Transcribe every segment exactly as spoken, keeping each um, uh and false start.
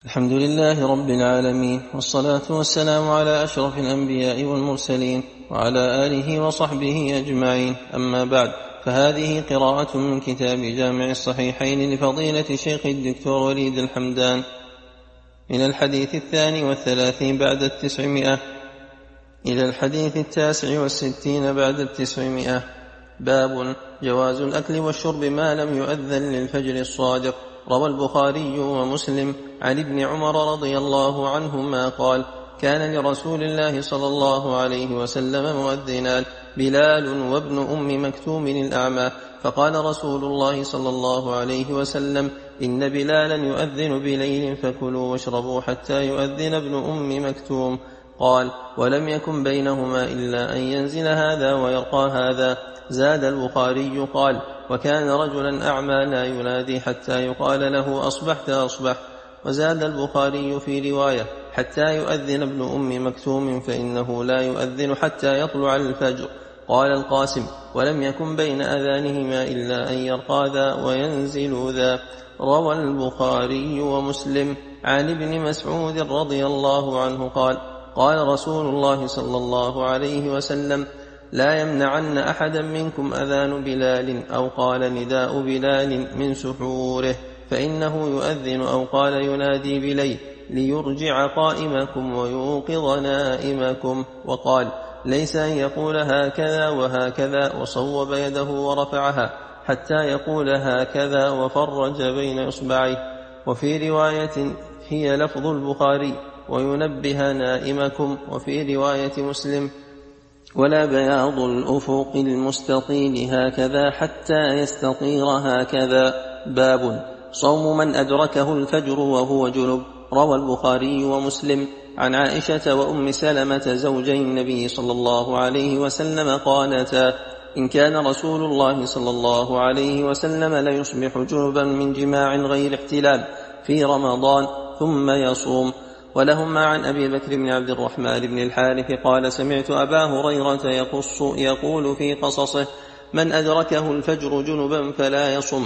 الحمد لله رب العالمين، والصلاة والسلام على أشرف الأنبياء والمرسلين وعلى آله وصحبه أجمعين. أما بعد، فهذه قراءة من كتاب جامع الصحيحين لفضيلة شيخ الدكتور وليد الحمدان من الحديث الثاني والثلاثين بعد التسعمائة إلى الحديث التاسع والستين بعد التسعمائة. باب جواز الأكل والشرب ما لم يؤذن للفجر الصادق. روى البخاري ومسلم عن ابن عمر رضي الله عنهما قال: كان لرسول الله صلى الله عليه وسلم مؤذنان، بلال وابن أم مكتوم الأعمى، فقال رسول الله صلى الله عليه وسلم: إن بلالا يؤذن بليل فكلوا واشربوا حتى يؤذن ابن أم مكتوم. قال: ولم يكن بينهما إلا أن ينزل هذا ويرقى هذا. زاد البخاري قال: وكان رجلا أعمى لا ينادي حتى يقال له أصبحت أصبح. وزاد البخاري في رواية: حتى يؤذن ابن أم مكتوم، فإنه لا يؤذن حتى يطلع الفجر. قال القاسم: ولم يكن بين أذانهما إلا أن يرقى ذا وينزل ذا. روى البخاري ومسلم عن ابن مسعود رضي الله عنه قال: قال رسول الله صلى الله عليه وسلم: لا يمنعن أحدا منكم أذان بلال، أو قال نداء بلال، من سحوره، فإنه يؤذن، أو قال ينادي بليل، ليرجع قائمكم ويوقظ نائمكم. وقال: ليس أن يقول هكذا وهكذا وصوب يده ورفعها، حتى يقول هكذا وفرج بين إصبعيه. وفي رواية هي لفظ البخاري: وينبه نائمكم. وفي رواية مسلم: ولا بياض الأفق المستطيل هكذا حتى يستطير هكذا. باب صوم من أدركه الفجر وهو جنب. روى البخاري ومسلم عن عائشة وأم سلمة زوجي النبي صلى الله عليه وسلم قالتا: إن كان رسول الله صلى الله عليه وسلم ليصبح جنبا من جماع غير احتلام في رمضان ثم يصوم. ولهما عن أبي بكر بن عبد الرحمن بن الحارث قال: سمعت أبا هريرة يقص يقول في قصصه: من أدركه الفجر جنبا فلا يصم.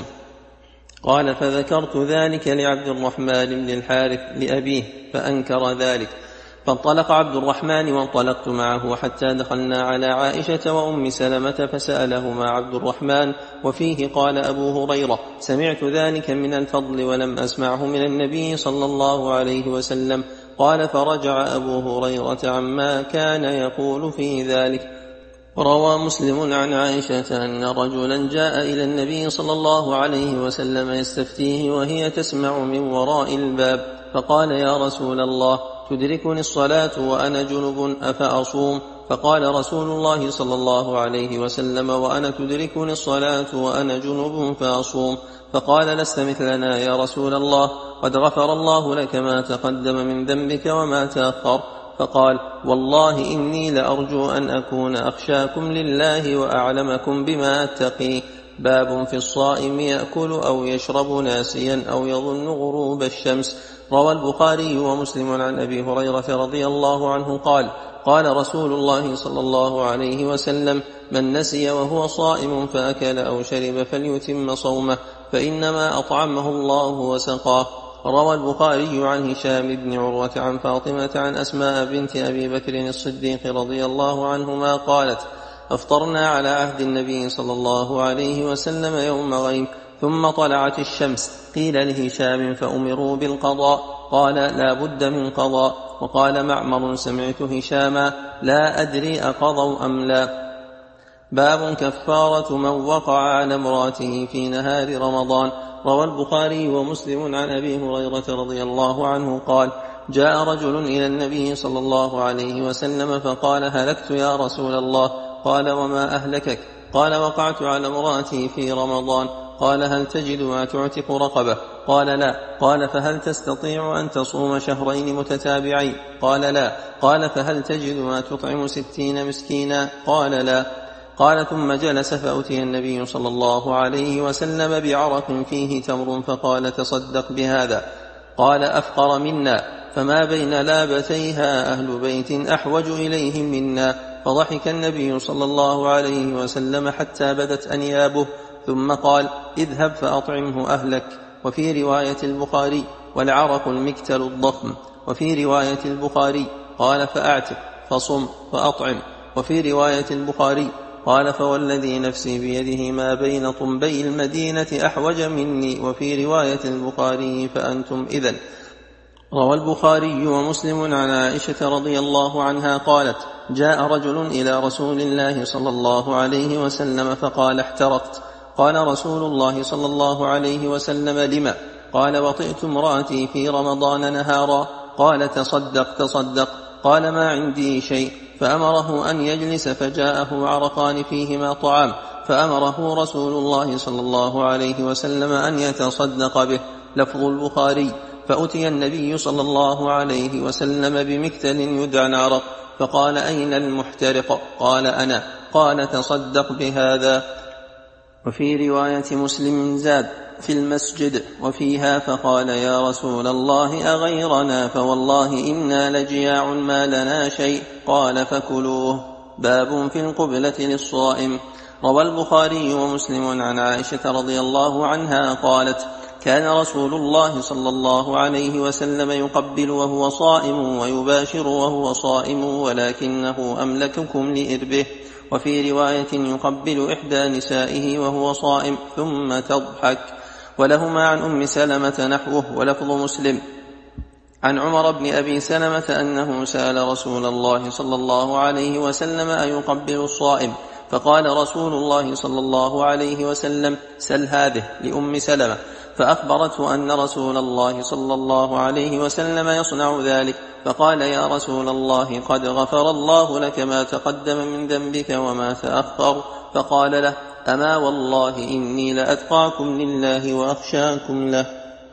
قال: فذكرت ذلك لعبد الرحمن بن الحارث لأبيه فأنكر ذلك، فانطلق عبد الرحمن وانطلقت معه حتى دخلنا على عائشة وأم سلمة فسألهما عبد الرحمن، وفيه قال أبو هريرة: سمعت ذلك من الفضل ولم أسمعه من النبي صلى الله عليه وسلم. قال: فرجع أبو هريرة عما كان يقول في ذلك. روى مسلم عن عائشة أن رجلا جاء إلى النبي صلى الله عليه وسلم يستفتيه وهي تسمع من وراء الباب، فقال: يا رسول الله، تدركني الصلاة وأنا جنب أفأصوم؟ فقال رسول الله صلى الله عليه وسلم: وأنا تدركني الصلاة وأنا جنب فأصوم؟ فقال: لست مثلنا يا رسول الله، قد غفر الله لك ما تقدم من ذنبك وما تأخر. فقال: والله إني لأرجو أن أكون أخشاكم لله وأعلمكم بما أتقي. باب في الصائم يأكل أو يشرب ناسيا أو يظن غروب الشمس. روى البخاري ومسلم عن أبي هريرة رضي الله عنه قال: قال رسول الله صلى الله عليه وسلم: من نسي وهو صائم فأكل أو شرب فليتم صومه، فإنما أطعمه الله وسقاه. روى البخاري عن هشام بن عروة عن فاطمة عن أسماء بنت أبي بكر الصديق رضي الله عنهما قالت: أفطرنا على عهد النبي صلى الله عليه وسلم يوم غيم، ثم طلعت الشمس. قيل لهشام: فأمروا بالقضاء؟ قال: لا بد من قضاء. وقال معمر: سمعت هشاما: لا أدري أقضوا أم لا. باب كفارة من وقع على امرأته في نهار رمضان. روى البخاري ومسلم عن أبي هريرة رضي الله عنه قال: جاء رجل إلى النبي صلى الله عليه وسلم فقال: هلكت يا رسول الله. قال: وما أهلكك؟ قال: وقعت على امرأتي في رمضان. قال: هل تجد ما تعتق رقبة؟ قال: لا. قال: فهل تستطيع أن تصوم شهرين متتابعين؟ قال: لا. قال: فهل تجد ما تطعم ستين مسكينا؟ قال: لا. قال: ثم جلس فأتي النبي صلى الله عليه وسلم بعرق فيه تمر فقال: تصدق بهذا. قال: أفقر منا، فما بين لابتيها أهل بيت أحوج إليهم منا. فضحك النبي صلى الله عليه وسلم حتى بدت أنيابه، ثم قال: اذهب فأطعمه أهلك. وفي رواية البخاري والعرق المكتل الضخم. وفي رواية البخاري قال فأعتق فصم فأطعم. وفي رواية البخاري قال فوالذي نفسي بيده ما بين طنبي المدينة أحوج مني. وفي رواية البخاري فأنتم إذن. روى البخاري ومسلم عن عائشة رضي الله عنها قالت جاء رجل إلى رسول الله صلى الله عليه وسلم فقال احترقت. قال رسول الله صلى الله عليه وسلم لما؟ قال وطئت امرأتي في رمضان نهارا. قال تصدق تصدق. قال ما عندي شيء. فأمره أن يجلس فجاءه عرقان فيهما طعام فأمره رسول الله صلى الله عليه وسلم أن يتصدق به. لفظ البخاري فأتي النبي صلى الله عليه وسلم بمكتل يدعى عرق فقال أين المحترق؟ قال أنا. قال تصدق بهذا. وفي رواية مسلم زاد في المسجد وفيها فقال يا رسول الله أغيرنا فوالله إنا لجياع ما لنا شيء. قال فكلوه. باب في القبلة للصائم. روى البخاري ومسلم عن عائشة رضي الله عنها قالت كان رسول الله صلى الله عليه وسلم يقبل وهو صائم ويباشر وهو صائم ولكنه أملككم لإربه. وفي رواية يقبل إحدى نسائه وهو صائم ثم تضحك. ولهما عن أم سلمة نحوه. ولفظ مسلم عن عمر بن أبي سلمة أنه سأل رسول الله صلى الله عليه وسلم أيقبل الصائم؟ فقال رسول الله صلى الله عليه وسلم سل هذه لأم سلمة. فأخبرته أن رسول الله صلى الله عليه وسلم يصنع ذلك. فقال يا رسول الله قد غفر الله لك ما تقدم من ذنبك وما تأخر. فقال له أما والله إني لأتقاكم لله وأخشاكم له.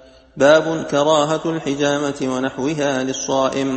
باب كراهة الحجامة ونحوها للصائم.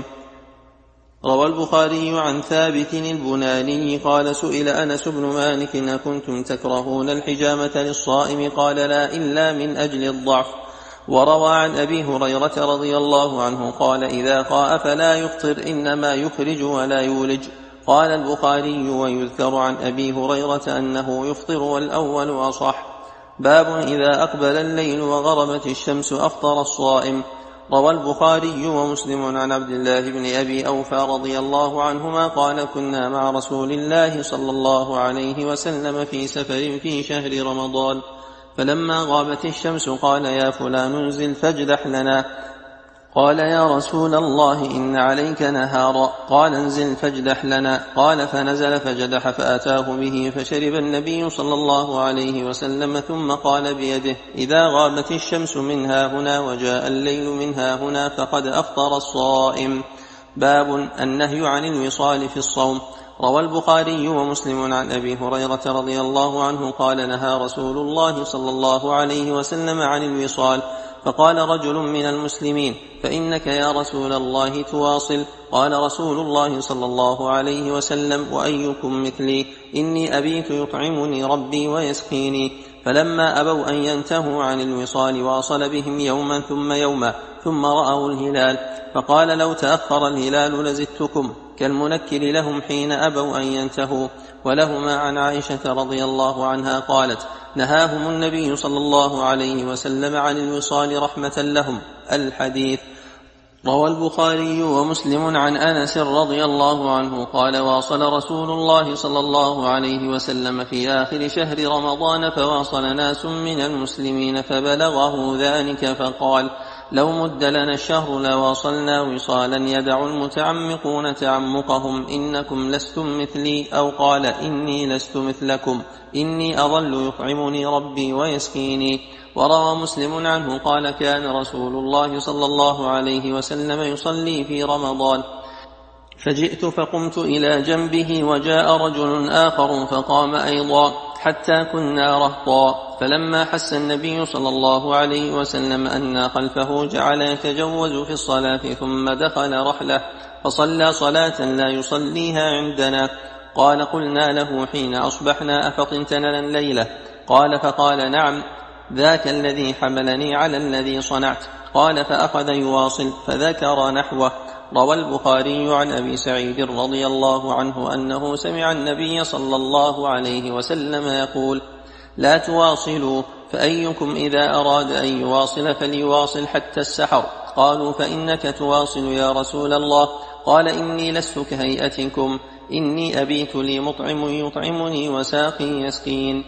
روى البخاري عن ثابت البناني قال سئل أنس بن مالك أكنتم تكرهون الحجامة للصائم؟ قال لا إلا من أجل الضعف. وروى عن أبي هريرة رضي الله عنه قال إذا قاء فلا يفطر إنما يخرج ولا يولج. قال البخاري ويذكر عن أبي هريرة أنه يفطر والأول أصح. باب إذا أقبل الليل وغربت الشمس أفطر الصائم. روى البخاري ومسلم عن عبد الله بن أبي أوفى رضي الله عنهما قال كنا مع رسول الله صلى الله عليه وسلم في سفر في شهر رمضان فلما غابت الشمس قال يا فلان انزل فاجدح لنا. قال يا رسول الله إن عليك نهارا. قال انزل فاجدح لنا. قال فنزل فجدح فأتاه به فشرب النبي صلى الله عليه وسلم ثم قال بيده إذا غابت الشمس منها هنا وجاء الليل منها هنا فقد أفطر الصائم. باب النهي عن الوصال في الصوم. روى البخاري ومسلم عن أبي هريرة رضي الله عنه قال نهى رسول الله صلى الله عليه وسلم عن الوصال. فقال رجل من المسلمين فإنك يا رسول الله تواصل. قال رسول الله صلى الله عليه وسلم وأيكم مثلي إني أبيت يطعمني ربي ويسقيني. فلما أبوا أن ينتهوا عن الوصال واصل بهم يوما ثم يوما ثم رأوا الهلال فقال لو تأخر الهلال لزدتكم كالمنكر لهم حين أبوا أن ينتهوا. ولهما عن عائشة رضي الله عنها قالت نهاهم النبي صلى الله عليه وسلم عن الوصال رحمة لهم. الحديث. روى البخاري ومسلم عن أنس رضي الله عنه قال واصل رسول الله صلى الله عليه وسلم في آخر شهر رمضان فواصل ناس من المسلمين فبلغه ذلك فقال لو مد لنا الشهر لواصلنا وصالا يدع المتعمقون تعمقهم إنكم لستم مثلي. أو قال إني لست مثلكم إني أظل يطعمني ربي ويسقيني. وروى مسلم عنه قال كان رسول الله صلى الله عليه وسلم يصلي في رمضان فجئت فقمت إلى جنبه وجاء رجل آخر فقام أيضا حتى كنا رهطا. فلما حس النبي صلى الله عليه وسلم أن خلفه جعل يتجوز في الصلاة ثم دخل رحله فصلى صلاة لا يصليها عندنا. قال قلنا له حين أصبحنا أفطنت لنا الليلة؟ قال فقال نعم ذاك الذي حملني على الذي صنعت. قال فأخذ يواصل فذكر نحوه. روى البخاري عن أبي سعيد رضي الله عنه أنه سمع النبي صلى الله عليه وسلم يقول لا تواصلوا فأيكم إذا أراد أن يواصل فليواصل حتى السحر. قالوا فإنك تواصل يا رسول الله. قال إني لست كهيئتكم، إني أبيت لي مطعم يطعمني وساقي يسقين.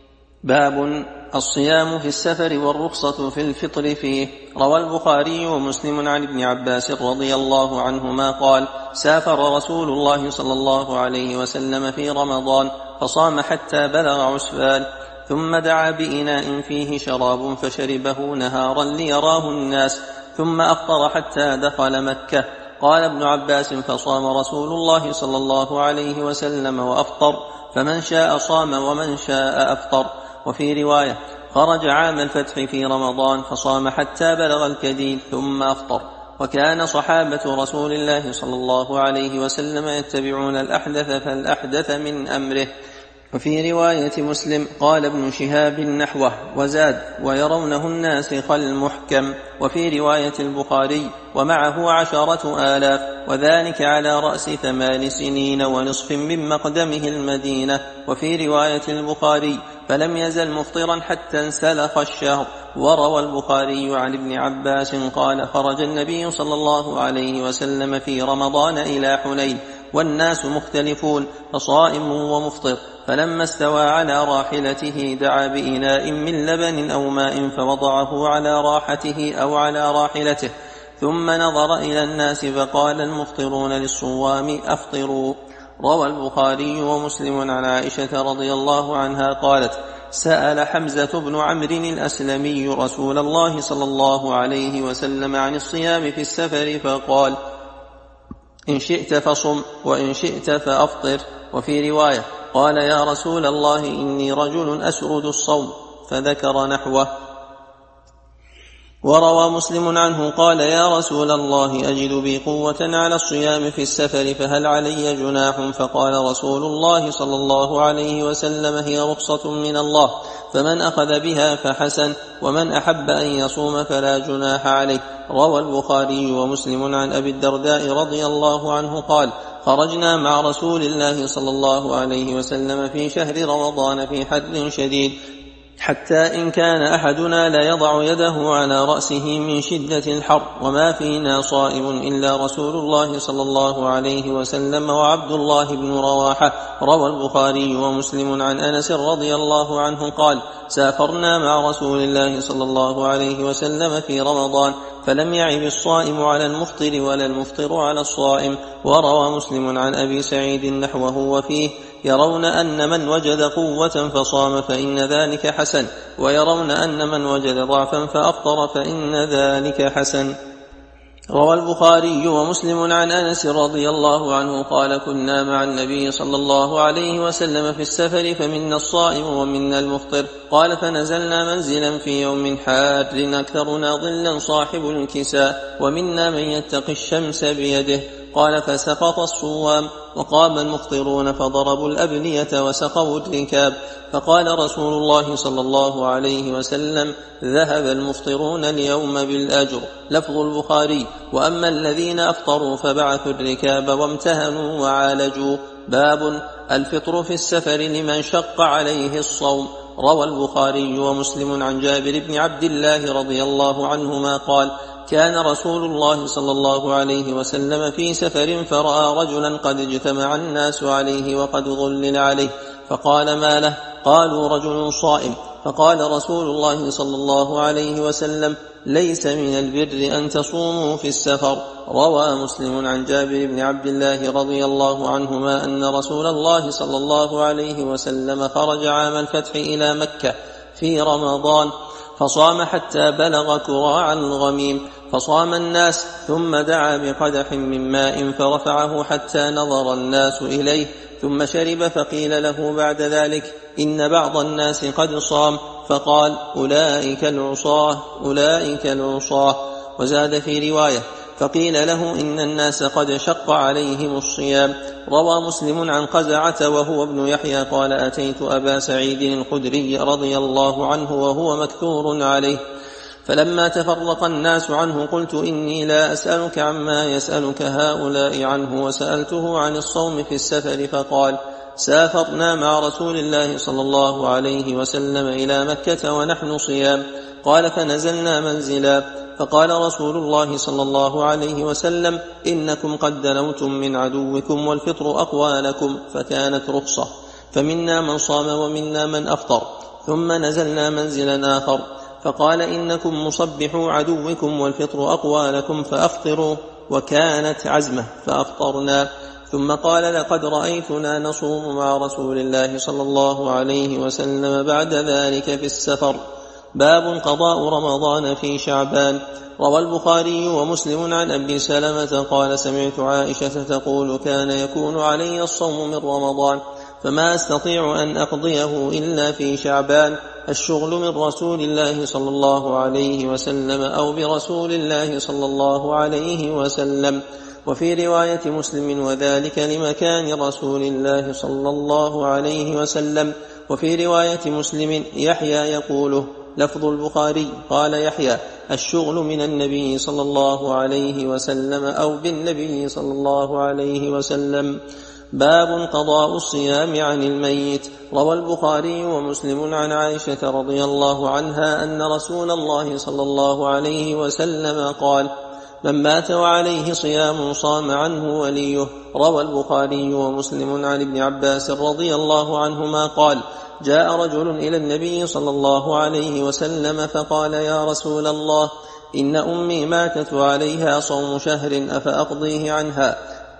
باب الصيام في السفر والرخصة في الفطر فيه. روى البخاري ومسلم عن ابن عباس رضي الله عنهما قال: سافر رسول الله صلى الله عليه وسلم في رمضان فصام حتى بلغ عسفان، ثم دعا بإناء فيه شراب فشربه نهارا ليراه الناس، ثم أفطر حتى دخل مكة. قال ابن عباس: فصام رسول الله صلى الله عليه وسلم وأفطر، فمن شاء صام ومن شاء أفطر. وفي رواية: خرج عام الفتح في رمضان فصام حتى بلغ الكديد ثم أفطر. وكان صحابة رسول الله صلى الله عليه وسلم يتبعون الأحدث فالأحدث من أمره. وفي رواية مسلم قال ابن شهاب نحوه وزاد: ويرونه الناسخ المحكم. وفي رواية البخاري: ومعه عشرة آلاف، وذلك على رأس ثمان سنين ونصف من مقدمه المدينة. وفي رواية البخاري: فلم يزل مفطرا حتى انسلخ الشهر. وروى البخاري عن ابن عباس قال: خرج النبي صلى الله عليه وسلم في رمضان إلى حنين والناس مختلفون فصائم ومفطر، فلما استوى على راحلته دعا بإناء من لبن أو ماء فوضعه على راحته أو على راحلته، ثم نظر إلى الناس فقال: المفطرون للصوام أفطروا. روى البخاري ومسلم عن عائشة رضي الله عنها قالت: سأل حمزة بن عمرو الأسلمي رسول الله صلى الله عليه وسلم عن الصيام في السفر فقال: إن شئت فصم وإن شئت فأفطر. وفي رواية: قال: يا رسول الله إني رجل أسرد الصوم، فذكر نحوه. وروى مسلم عنه قال: يا رسول الله أجد بي قوة على الصيام في السفر فهل علي جناح؟ فقال رسول الله صلى الله عليه وسلم: هي رخصة من الله، فمن أخذ بها فحسن، ومن أحب أن يصوم فلا جناح عليه. روى البخاري ومسلم عن أبي الدرداء رضي الله عنه قال: خرجنا مع رسول الله صلى الله عليه وسلم في شهر رمضان في حر شديد، حتى إن كان أحدنا لا يضع يده على رأسه من شدة الحر، وما فينا صائم إلا رسول الله صلى الله عليه وسلم وعبد الله بن رواحة. روى البخاري ومسلم عن أنس رضي الله عنه قال: سافرنا مع رسول الله صلى الله عليه وسلم في رمضان فلم يعب الصائم على المفطر ولا المفطر على الصائم. وروى مسلم عن أبي سعيد نحوه وفيه: يرون أن من وجد قوة فصام فإن ذلك حسن، ويرون أن من وجد ضعفا فأفطر فإن ذلك حسن. روى البخاري ومسلم عن أنس رضي الله عنه قال: كنا مع النبي صلى الله عليه وسلم في السفر فمنا الصائم ومنا المفطر. قال: فنزلنا منزلا في يوم حار أكثرنا ظلا صاحب الكساء، ومنا من يتقي الشمس بيده. قال: فسقط الصوام وقام المفطرون فضربوا الأبنية وسقوا الركاب، فقال رسول الله صلى الله عليه وسلم: ذهب المفطرون اليوم بالأجر. لفظ البخاري: وأما الذين أفطروا فبعثوا الركاب وامتهنوا وعالجوا. باب الفطر في السفر لمن شق عليه الصوم. روى البخاري ومسلم عن جابر بن عبد الله رضي الله عنهما قال: كان رسول الله صلى الله عليه وسلم في سفر فرأى رجلا قد اجتمع الناس عليه وقد ظلل عليه، فقال: ما له؟ قالوا: رجل صائم. فقال رسول الله صلى الله عليه وسلم: ليس من البر أن تصوموا في السفر. روى مسلم عن جابر بن عبد الله رضي الله عنهما أن رسول الله صلى الله عليه وسلم خرج عام الفتح إلى مكة في رمضان فصام حتى بلغ كراع الغميم، فصام الناس، ثم دعا بقدح من ماء فرفعه حتى نظر الناس إليه، ثم شرب، فقيل له بعد ذلك: إن بعض الناس قد صام، فقال: أولئك العصاة أولئك العصاة. وزاد في رواية: فقيل له: إن الناس قد شق عليهم الصيام. روى مسلم عن قزعة وهو ابن يحيى قال: أتيت أبا سعيد الخدري رضي الله عنه وهو مكثور عليه، فلما تفرق الناس عنه قلت: إني لا أسألك عما يسألك هؤلاء عنه، وسألته عن الصوم في السفر، فقال: سافرنا مع رسول الله صلى الله عليه وسلم إلى مكة ونحن صيام. قال فنزلنا منزلا فقال رسول الله صلى الله عليه وسلم إنكم قد دنوتم من عدوكم والفطر أقوى لكم، فكانت رخصة، فمنا من صام ومنا من أفطر. ثم نزلنا منزلا آخر فقال إنكم مصبحوا عدوكم والفطر أقوى لكم فأفطروا، وكانت عزمة فأفطرنا. ثم قال لقد رأيتنا نصوم مع رسول الله صلى الله عليه وسلم بعد ذلك في السفر. باب قضاء رمضان في شعبان. روى البخاري ومسلم عن أبي سلمة قال سمعت عائشة تقول كان يكون علي الصوم من رمضان فما أستطيع أن أقضيه إلا في شعبان، الشغل من رسول الله صلى الله عليه وسلم أو برسول الله صلى الله عليه وسلم. وفي رواية مسلم وذلك لمكان رسول الله صلى الله عليه وسلم. وفي رواية مسلم يحيى يقوله لفظ البخاري قال يحيى الشغل من النبي صلى الله عليه وسلم أو بالنبي صلى الله عليه وسلم. باب قضاء الصيام عن الميت. روى البخاري ومسلم عن عائشة رضي الله عنها أن رسول الله صلى الله عليه وسلم قال من مات وعليه صيام صام عنه وليه. روى البخاري ومسلم عن ابن عباس رضي الله عنهما قال جاء رجل إلى النبي صلى الله عليه وسلم فقال يا رسول الله إن أمي ماتت وعليها صوم شهر أفأقضيه عنها؟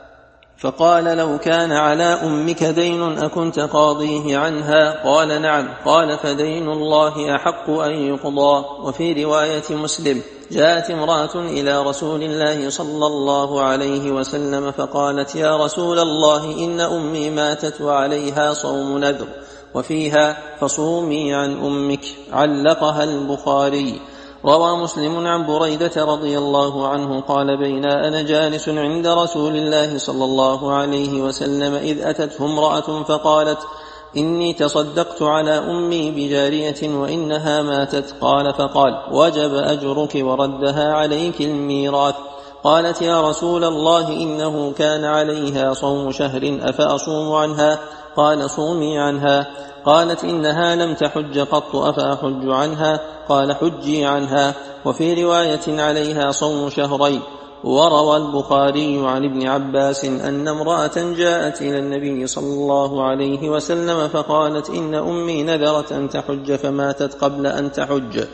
فقال لو كان على أمك دين أكنت قاضيه عنها؟ قال نعم. قال فدين الله أحق أن يقضى. وفي رواية مسلم جاءت امرأة إلى رسول الله صلى الله عليه وسلم فقالت يا رسول الله إن أمي ماتت وعليها صوم نذر، وفيها فصومي عن أمك. علقها البخاري. روى مسلم عن بريدة رضي الله عنه قال بينا أنا جالس عند رسول الله صلى الله عليه وسلم إذ أتته امرأة فقالت إني تصدقت على أمي بجارية وإنها ماتت. قال فقال وجب أجرك وردها عليك الميراث. قالت يا رسول الله إنه كان عليها صوم شهر أفأصوم عنها؟ قال صومي عنها. قالت إنها لم تحج قط أفأحج عنها؟ قال حجي عنها. وفي رواية عليها صوم شهرين. وروى البخاري عن ابن عباس أن امرأة جاءت إلى النبي صلى الله عليه وسلم فقالت إن أمي نذرت أن تحج فماتت قبل أن تحج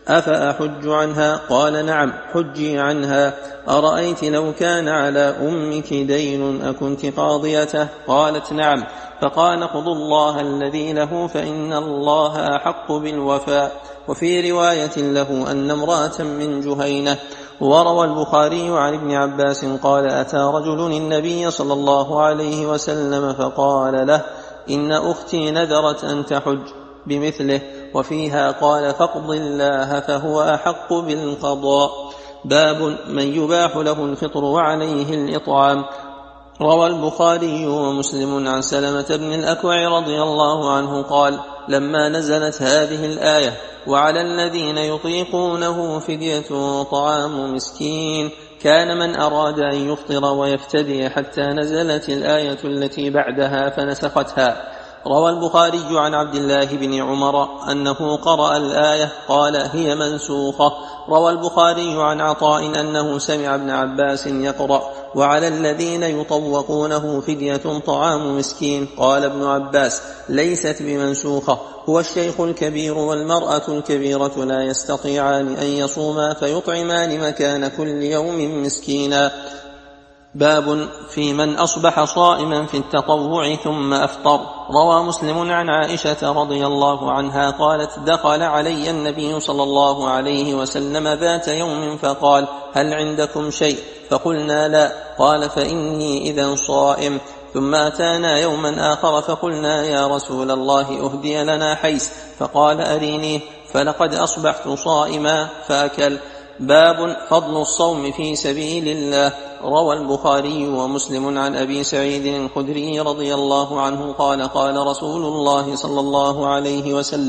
أفأحج عنها؟ قال نعم حجي عنها. أرأيت لو كان على أمك دين أكنت قاضيته؟ قالت نعم. فقال اقضوا الله الذي له فإن الله أحق بالوفاء. وفي رواية له أن امرأة من جهينة. وروى البخاري عن ابن عباس قال أتى رجل النبي صلى الله عليه وسلم فقال له إن أختي نذرت أن تحج بمثله، وفيها قال فاقض الله فهو أحق بالقضاء. باب من يباح له الفطر وعليه الإطعام. روى البخاري ومسلم عن سلمة بن الأكوع رضي الله عنه قال لما نزلت هذه الآية وعلى الذين يطيقونه فدية طعام مسكين كان من أراد أن يفطر ويفتدي حتى نزلت الآية التي بعدها فنسختها. روى البخاري عن عبد الله بن عمر أنه قرأ الآية قال هي منسوخة. روى البخاري عن عطاء أنه سمع ابن عباس يقرأ وعلى الذين يطوقونه فدية طعام مسكين. قال ابن عباس ليست بمنسوخة، هو الشيخ الكبير والمرأة الكبيرة لا يستطيعان أن يصوما فيطعمان مكان كل يوم مسكينا. باب في من أصبح صائما في التطوع ثم أفطر. روى مسلم عن عائشة رضي الله عنها قالت دخل علي النبي صلى الله عليه وسلم ذات يوم فقال هل عندكم شيء؟ فقلنا لا. قال فإني إذا صائم. ثم أتانا يوما آخر فقلنا يا رسول الله أهدي لنا حيث، فقال أرينيه، فلقد أصبحت صائما فأكل. باب فضل الصوم في سبيل الله. روى البخاري ومسلم عن أبي سعيد الخدري رضي الله عنه قال قال رسول الله صلى الله عليه وسلم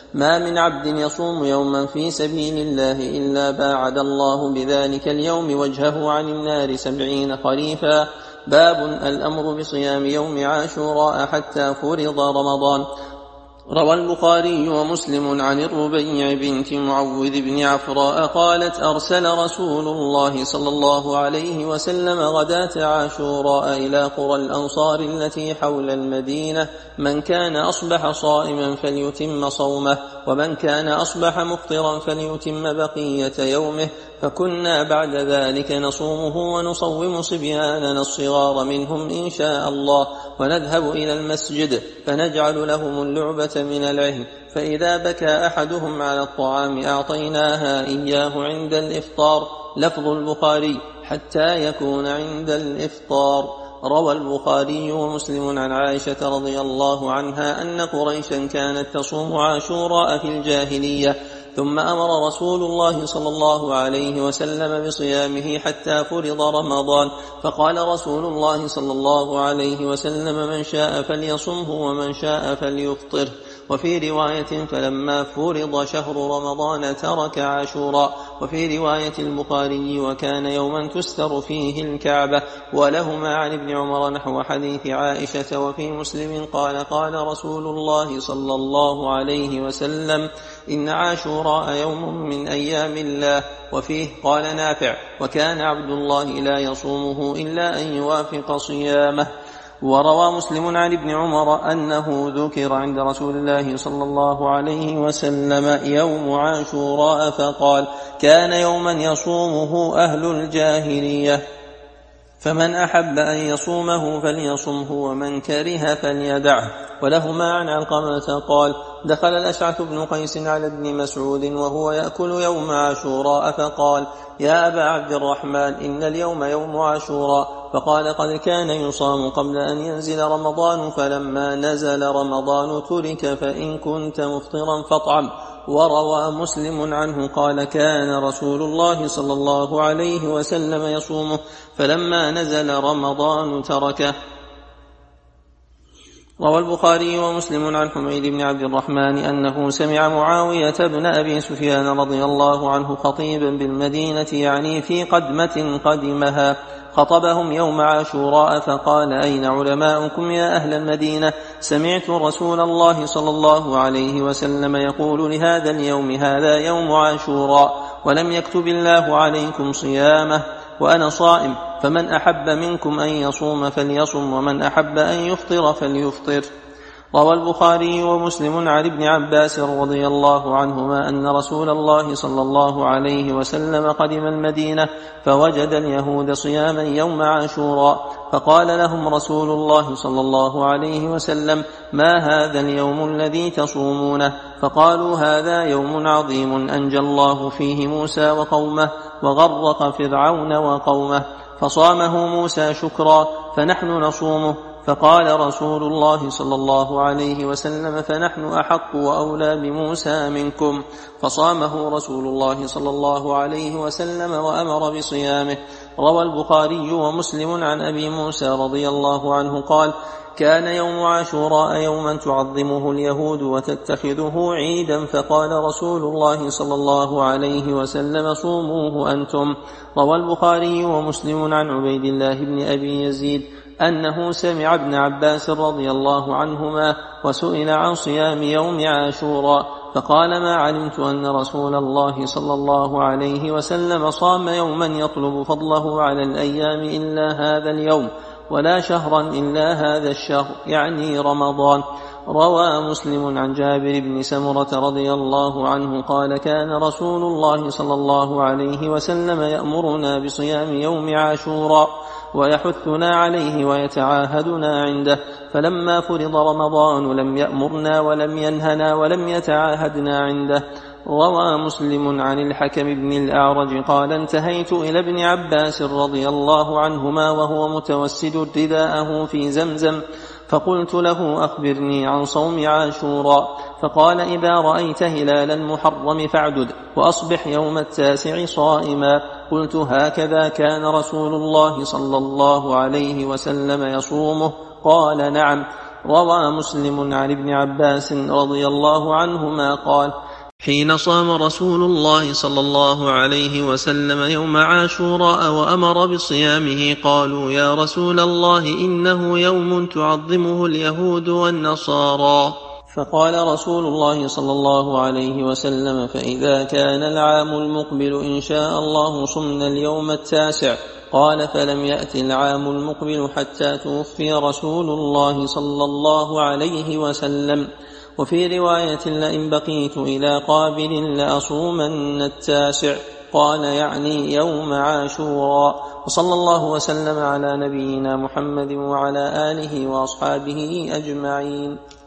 ما من عبد يصوم يوما في سبيل الله إلا باعد الله بذلك اليوم وجهه عن النار سبعين خريفا. باب الأمر بصيام يوم عاشوراء حتى فرض رمضان. روى البخاري ومسلم عن الربيع بنت معوذ بن عفراء قالت أرسل رسول الله صلى الله عليه وسلم غداة عاشوراء إلى قرى الأنصار التي حول المدينة من كان أصبح صائما فليتم صومه ومن كان أصبح مفطرا فليتم بقية يومه، فكنا بعد ذلك نصومه ونصوم صبياننا الصغار منهم إن شاء الله، ونذهب إلى المسجد فنجعل لهم اللعبة من العهن، فإذا بكى أحدهم على الطعام أعطيناها إياه عند الإفطار. لفظ البخاري حتى يكون عند الإفطار. روى البخاري ومسلم عن عائشة رضي الله عنها أن قريشا كانت تصوم عاشوراء في الجاهلية، ثم أمر رسول الله صلى الله عليه وسلم بصيامه حتى فرض رمضان، فقال رسول الله صلى الله عليه وسلم من شاء فليصمه ومن شاء فليفطره. وفي رواية فلما فرض شهر رمضان ترك عاشوراء. وفي رواية البخاري وكان يوما تستر فيه الكعبة. ولهما عن ابن عمر نحو حديث عائشة. وفي مسلم قال قال رسول الله صلى الله عليه وسلم إن عاشوراء يوم من أيام الله. وفيه قال نافع وكان عبد الله لا يصومه إلا أن يوافق صيامه. وروى مسلم عن ابن عمر أنه ذكر عند رسول الله صلى الله عليه وسلم يوم عاشوراء فقال كان يوما يصومه أهل الجاهلية، فمن أحب أن يصومه فليصمه ومن كره فليدعه. ولهما عن علقمة قال دخل الأشعث بن قيس على ابن مسعود وهو يأكل يوم عاشوراء فقال يا أبا عبد الرحمن إن اليوم يوم عاشوراء، فقال قد كان يصام قبل أن ينزل رمضان، فلما نزل رمضان ترك، فإن كنت مفطرا فاطعم. وروى مسلم عنه قال كان رسول الله صلى الله عليه وسلم يصومه، فلما نزل رمضان تركه. روى البخاري ومسلم عن حميد بن عبد الرحمن أنه سمع معاوية بن أبي سفيان رضي الله عنه خطيبا بالمدينة يعني في قدمة قدمها، خطبهم يوم عاشوراء فقال أين علماؤكم يا أهل المدينة؟ سمعت رسول الله صلى الله عليه وسلم يقول لهذا اليوم هذا يوم عاشوراء، ولم يكتب الله عليكم صيامه، وأنا صائم، فمن أحب منكم أن يصوم فليصم، ومن أحب أن يفطر فليفطر. روى البخاري ومسلم عن ابن عباس رضي الله عنهما أن رسول الله صلى الله عليه وسلم قدم المدينة فوجد اليهود صياما يوم عاشوراء، فقال لهم رسول الله صلى الله عليه وسلم ما هذا اليوم الذي تصومونه؟ فقالوا هذا يوم عظيم أنجى الله فيه موسى وقومه وغرق فرعون وقومه، فصامه موسى شكرا فنحن نصومه. فقال رسول الله صلى الله عليه وسلم فنحن أحق وأولى بموسى منكم، فصامه رسول الله صلى الله عليه وسلم وأمر بصيامه. روى البخاري ومسلم عن أبي موسى رضي الله عنه قال كان يوم عاشوراء يوما تعظمه اليهود وتتخذه عيدا، فقال رسول الله صلى الله عليه وسلم صوموه أنتم. روى البخاري ومسلم عن عبيد الله بن أبي يزيد أنه سمع ابن عباس رضي الله عنهما وسئل عن صيام يوم عاشوراء فقال ما علمت أن رسول الله صلى الله عليه وسلم صام يوما يطلب فضله على الأيام إلا هذا اليوم، ولا شهرا إلا هذا الشهر يعني رمضان. روى مسلم عن جابر بن سمرة رضي الله عنه قال كان رسول الله صلى الله عليه وسلم يأمرنا بصيام يوم عاشوراء ويحثنا عليه ويتعاهدنا عنده، فلما فرض رمضان لم يأمرنا ولم ينهنا ولم يتعاهدنا عنده. روى مسلم عن الحكم بن الأعرج قال انتهيت إلى ابن عباس رضي الله عنهما وهو متوسد رداءه في زمزم، فقلت له أخبرني عن صوم عاشوراء، فقال إذا رأيت هلال المحرم فاعدد وأصبح يوم التاسع صائما. قلت هكذا كان رسول الله صلى الله عليه وسلم يصومه؟ قال نعم. روى مسلم عن ابن عباس رضي الله عنهما قال: حين صام رسول الله صلى الله عليه وسلم يوم عاشوراء وأمر بصيامه قالوا: يا رسول الله إنه يوم تعظمه اليهود والنصارى. فقال رسول الله صلى الله عليه وسلم: فإذا كان العام المقبل إن شاء الله صمنا اليوم التاسع. قال: فلم يأت العام المقبل حتى توفي رسول الله صلى الله عليه وسلم. وفي رواية: لئن بقيت إلى قابل لأصومن التاسع. قال: يعني يوم عاشوراء. وصلى الله وسلم على نبينا محمد وعلى آله وأصحابه أجمعين.